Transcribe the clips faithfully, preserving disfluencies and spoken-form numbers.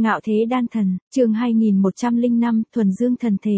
Ngạo thế đan thần, chương hai nghìn một trăm lẻ năm, thuần dương thần thể.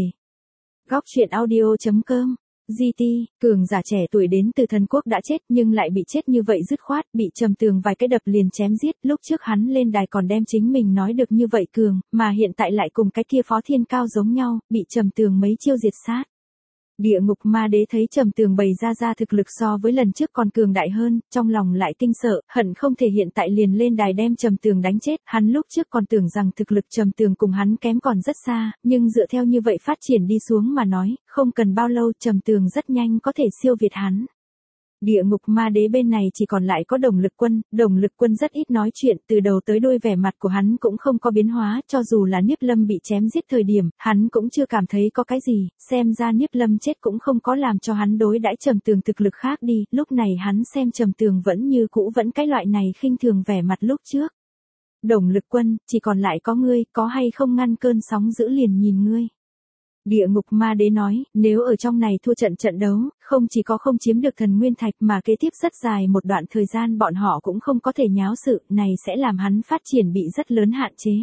Góc truyện audio.com. giê tê, cường giả trẻ tuổi đến từ thần quốc đã chết nhưng lại bị chết như vậy dứt khoát, bị Trầm Tường vài cái đập liền chém giết. Lúc trước hắn lên đài còn đem chính mình nói được như vậy cường, mà hiện tại lại cùng cái kia Phó Thiên Cao giống nhau, bị Trầm Tường mấy chiêu diệt sát. Địa ngục ma đế thấy Trầm Tường bày ra ra thực lực so với lần trước còn cường đại hơn, trong lòng lại kinh sợ, hận không thể hiện tại liền lên đài đem Trầm Tường đánh chết. Hắn lúc trước còn tưởng rằng thực lực Trầm Tường cùng hắn kém còn rất xa, nhưng dựa theo như vậy phát triển đi xuống mà nói, không cần bao lâu Trầm Tường rất nhanh có thể siêu việt hắn. Địa ngục ma đế bên này chỉ còn lại có Đồng Lực Quân, Đồng Lực Quân rất ít nói chuyện, từ đầu tới đuôi vẻ mặt của hắn cũng không có biến hóa, cho dù là Niếp Lâm bị chém giết thời điểm, hắn cũng chưa cảm thấy có cái gì, xem ra Niếp Lâm chết cũng không có làm cho hắn đối đãi Trầm Tường thực lực khác đi, lúc này hắn xem Trầm Tường vẫn như cũ vẫn cái loại này khinh thường vẻ mặt lúc trước. Đồng Lực Quân, chỉ còn lại có ngươi, có hay không ngăn cơn sóng dữ liền nhìn ngươi. Địa ngục ma đế nói, nếu ở trong này thua trận trận đấu, không chỉ có không chiếm được thần nguyên thạch mà kế tiếp rất dài một đoạn thời gian bọn họ cũng không có thể nháo sự, này sẽ làm hắn phát triển bị rất lớn hạn chế.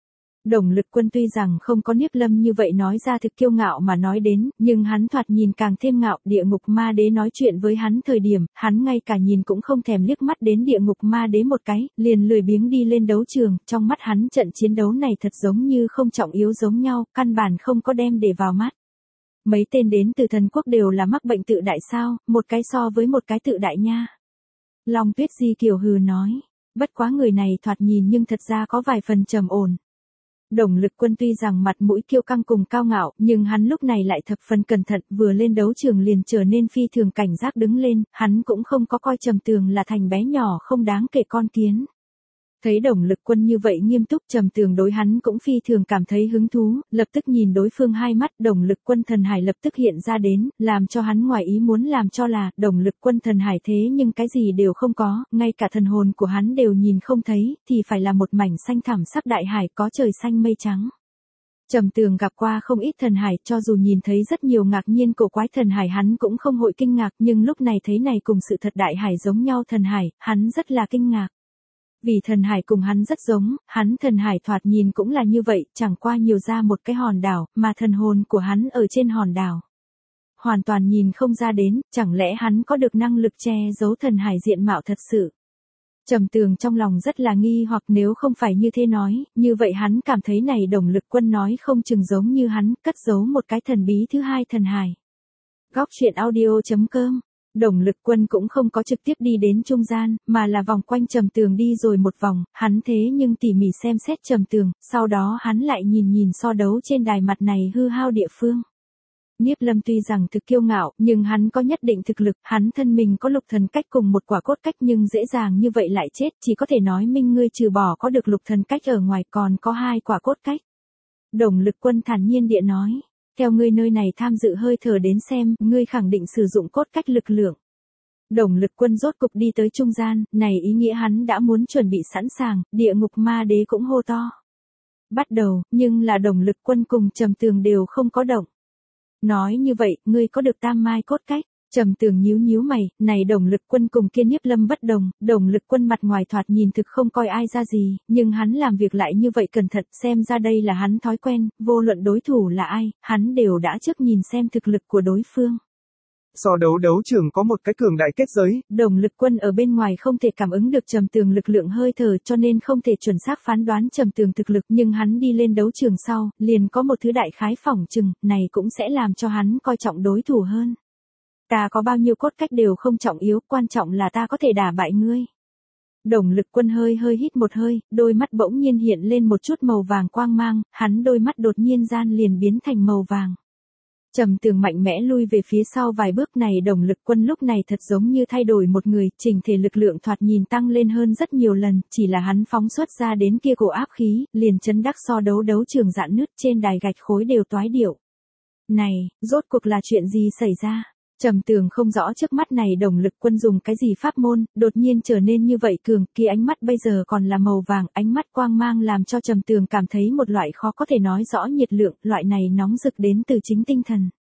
Đồng Lực Quân tuy rằng không có Niếp Lâm như vậy nói ra thực kiêu ngạo mà nói đến, nhưng hắn thoạt nhìn càng thêm ngạo. Địa ngục ma đế nói chuyện với hắn thời điểm, hắn ngay cả nhìn cũng không thèm liếc mắt đến địa ngục ma đế một cái, liền lười biếng đi lên đấu trường. Trong mắt hắn trận chiến đấu này thật giống như không trọng yếu giống nhau, căn bản không có đem để vào mắt. Mấy tên đến từ thần quốc đều là mắc bệnh tự đại sao, một cái so với một cái tự đại nha. Long Tuyết Di Kiều hừ nói, bất quá người này thoạt nhìn nhưng thật ra có vài phần trầm ổn. Đồng Lực Quân tuy rằng mặt mũi kiêu căng cùng cao ngạo, nhưng hắn lúc này lại thập phần cẩn thận, vừa lên đấu trường liền trở nên phi thường cảnh giác đứng lên, hắn cũng không có coi Trầm Tường là thành bé nhỏ không đáng kể con kiến. Thấy Đồng Lực Quân như vậy nghiêm túc, Trầm Tường đối hắn cũng phi thường cảm thấy hứng thú, lập tức nhìn đối phương hai mắt. Đồng Lực Quân thần hải lập tức hiện ra đến, làm cho hắn ngoài ý muốn làm cho là, Đồng Lực Quân thần hải thế nhưng cái gì đều không có, ngay cả thần hồn của hắn đều nhìn không thấy, thì phải là một mảnh xanh thẳm sắc đại hải có trời xanh mây trắng. Trầm Tường gặp qua không ít thần hải, cho dù nhìn thấy rất nhiều ngạc nhiên cổ quái thần hải hắn cũng không hội kinh ngạc, nhưng lúc này thấy này cùng sự thật đại hải giống nhau thần hải, hắn rất là kinh ngạc. Vì thần hải cùng hắn rất giống, hắn thần hải thoạt nhìn cũng là như vậy, chẳng qua nhiều ra một cái hòn đảo, mà thần hồn của hắn ở trên hòn đảo. Hoàn toàn nhìn không ra đến, chẳng lẽ hắn có được năng lực che giấu thần hải diện mạo thật sự. Trầm Tường trong lòng rất là nghi hoặc nếu không phải như thế nói, như vậy hắn cảm thấy này Đồng Lực Quân nói không chừng giống như hắn, cất giấu một cái thần bí thứ hai thần hải. Góc truyện audio.com. Đồng Lực Quân cũng không có trực tiếp đi đến trung gian, mà là vòng quanh Trầm Tường đi rồi một vòng, hắn thế nhưng tỉ mỉ xem xét Trầm Tường, sau đó hắn lại nhìn nhìn so đấu trên đài mặt này hư hao địa phương. Niếp Lâm tuy rằng thực kiêu ngạo, nhưng hắn có nhất định thực lực, hắn thân mình có lục thần cách cùng một quả cốt cách nhưng dễ dàng như vậy lại chết, chỉ có thể nói minh ngươi trừ bỏ có được lục thần cách ở ngoài còn có hai quả cốt cách. Đồng Lực Quân thản nhiên địa nói. Theo ngươi nơi này tham dự hơi thở đến xem, ngươi khẳng định sử dụng cốt cách lực lượng. Đồng Lực Quân rốt cục đi tới trung gian, này ý nghĩa hắn đã muốn chuẩn bị sẵn sàng, địa ngục ma đế cũng hô to. Bắt đầu, nhưng là Đồng Lực Quân cùng Trầm Tường đều không có động. Nói như vậy, ngươi có được tam mai cốt cách. Trầm Tường nhíu nhíu mày, này Đồng Lực Quân cùng kia Niếp Lâm bất đồng, Đồng Lực Quân mặt ngoài thoạt nhìn thực không coi ai ra gì, nhưng hắn làm việc lại như vậy cẩn thận, xem ra đây là hắn thói quen, vô luận đối thủ là ai, hắn đều đã trước nhìn xem thực lực của đối phương. So đấu đấu trường có một cái cường đại kết giới. Đồng Lực Quân ở bên ngoài không thể cảm ứng được Trầm Tường lực lượng hơi thở cho nên không thể chuẩn xác phán đoán Trầm Tường thực lực, nhưng hắn đi lên đấu trường sau, liền có một thứ đại khái phỏng chừng, này cũng sẽ làm cho hắn coi trọng đối thủ hơn. Ta có bao nhiêu cốt cách đều không trọng yếu, quan trọng là ta có thể đả bại ngươi. Đồng Lực Quân hơi hơi hít một hơi, đôi mắt bỗng nhiên hiện lên một chút màu vàng quang mang, hắn đôi mắt đột nhiên gian liền biến thành màu vàng. Trầm Tường mạnh mẽ lui về phía sau vài bước này Đồng Lực Quân lúc này thật giống như thay đổi một người, chỉnh thể lực lượng thoạt nhìn tăng lên hơn rất nhiều lần, chỉ là hắn phóng xuất ra đến kia cổ áp khí, liền chấn đắc so đấu đấu trường rạn nứt trên đài gạch khối đều toái điệu. Này, rốt cuộc là chuyện gì xảy ra? Trầm Tường không rõ trước mắt này Đồng Lực Quân dùng cái gì pháp môn, đột nhiên trở nên như vậy cường, kia ánh mắt bây giờ còn là màu vàng, ánh mắt quang mang làm cho Trầm Tường cảm thấy một loại khó có thể nói rõ nhiệt lượng, loại này nóng rực đến từ chính tinh thần.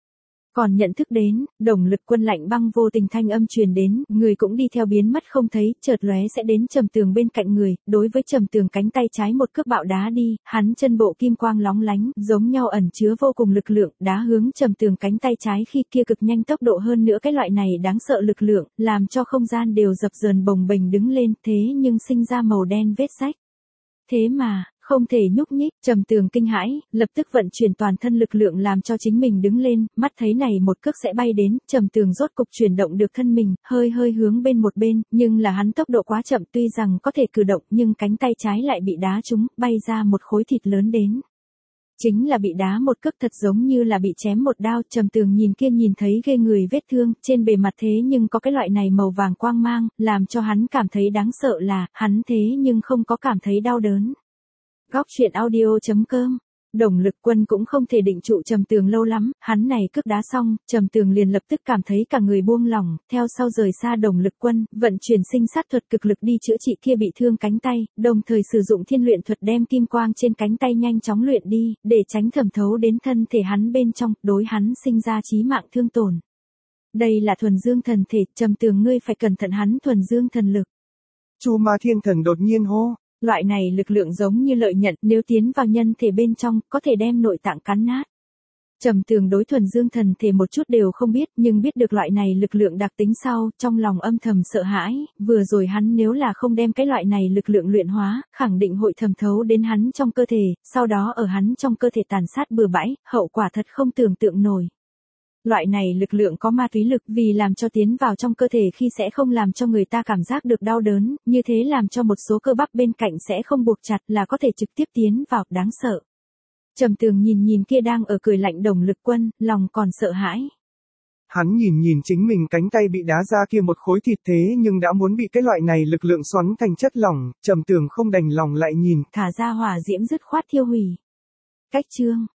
Còn nhận thức đến, Đồng Lực Quân lạnh băng vô tình thanh âm truyền đến, người cũng đi theo biến mất không thấy, chợt lóe sẽ đến Trầm Tường bên cạnh người, đối với Trầm Tường cánh tay trái một cước bạo đá đi, hắn chân bộ kim quang lóng lánh, giống nhau ẩn chứa vô cùng lực lượng, đá hướng Trầm Tường cánh tay trái khi kia cực nhanh tốc độ hơn nữa cái loại này đáng sợ lực lượng, làm cho không gian đều dập dờn bồng bềnh đứng lên, thế nhưng sinh ra màu đen vết rách. Thế mà, không thể nhúc nhích, Trầm Tường kinh hãi, lập tức vận chuyển toàn thân lực lượng làm cho chính mình đứng lên, mắt thấy này một cước sẽ bay đến, Trầm Tường rốt cục chuyển động được thân mình, hơi hơi hướng bên một bên, nhưng là hắn tốc độ quá chậm, tuy rằng có thể cử động nhưng cánh tay trái lại bị đá trúng, bay ra một khối thịt lớn đến. Chính là bị đá một cước thật giống như là bị chém một đao, Trầm Tường nhìn kia nhìn thấy ghê người vết thương, trên bề mặt thế nhưng có cái loại này màu vàng quang mang, làm cho hắn cảm thấy đáng sợ là, hắn thế nhưng không có cảm thấy đau đớn. Góc truyện audio chấm com. Đồng Lực Quân cũng không thể định trụ Trầm Tường lâu lắm, hắn này cước đá xong, Trầm Tường liền lập tức cảm thấy cả người buông lỏng, theo sau rời xa Đồng Lực Quân, vận chuyển sinh sát thuật cực lực đi chữa trị kia bị thương cánh tay, đồng thời sử dụng thiên luyện thuật đem kim quang trên cánh tay nhanh chóng luyện đi, để tránh thẩm thấu đến thân thể hắn bên trong, đối hắn sinh ra chí mạng thương tổn. Đây là thuần dương thần thể, Trầm Tường ngươi phải cẩn thận hắn thuần dương thần lực. Chu Ma Thiên Thần đột nhiên hô. Loại này lực lượng giống như lợi nhận, nếu tiến vào nhân thể bên trong, có thể đem nội tạng cắn nát. Trầm Tường đối thuần dương thần thể một chút đều không biết, nhưng biết được loại này lực lượng đặc tính sau, trong lòng âm thầm sợ hãi, vừa rồi hắn nếu là không đem cái loại này lực lượng luyện hóa, khẳng định hội thẩm thấu đến hắn trong cơ thể, sau đó ở hắn trong cơ thể tàn sát bừa bãi, hậu quả thật không tưởng tượng nổi. Loại này lực lượng có ma túy lực vì làm cho tiến vào trong cơ thể khi sẽ không làm cho người ta cảm giác được đau đớn, như thế làm cho một số cơ bắp bên cạnh sẽ không buộc chặt là có thể trực tiếp tiến vào, đáng sợ. Trầm Tường nhìn nhìn kia đang ở cười lạnh Đồng Lực Quân, lòng còn sợ hãi. Hắn nhìn nhìn chính mình cánh tay bị đá ra kia một khối thịt thế nhưng đã muốn bị cái loại này lực lượng xoắn thành chất lỏng, Trầm Tường không đành lòng lại nhìn. Thả ra hỏa diễm dứt khoát thiêu hủy. Cách chương.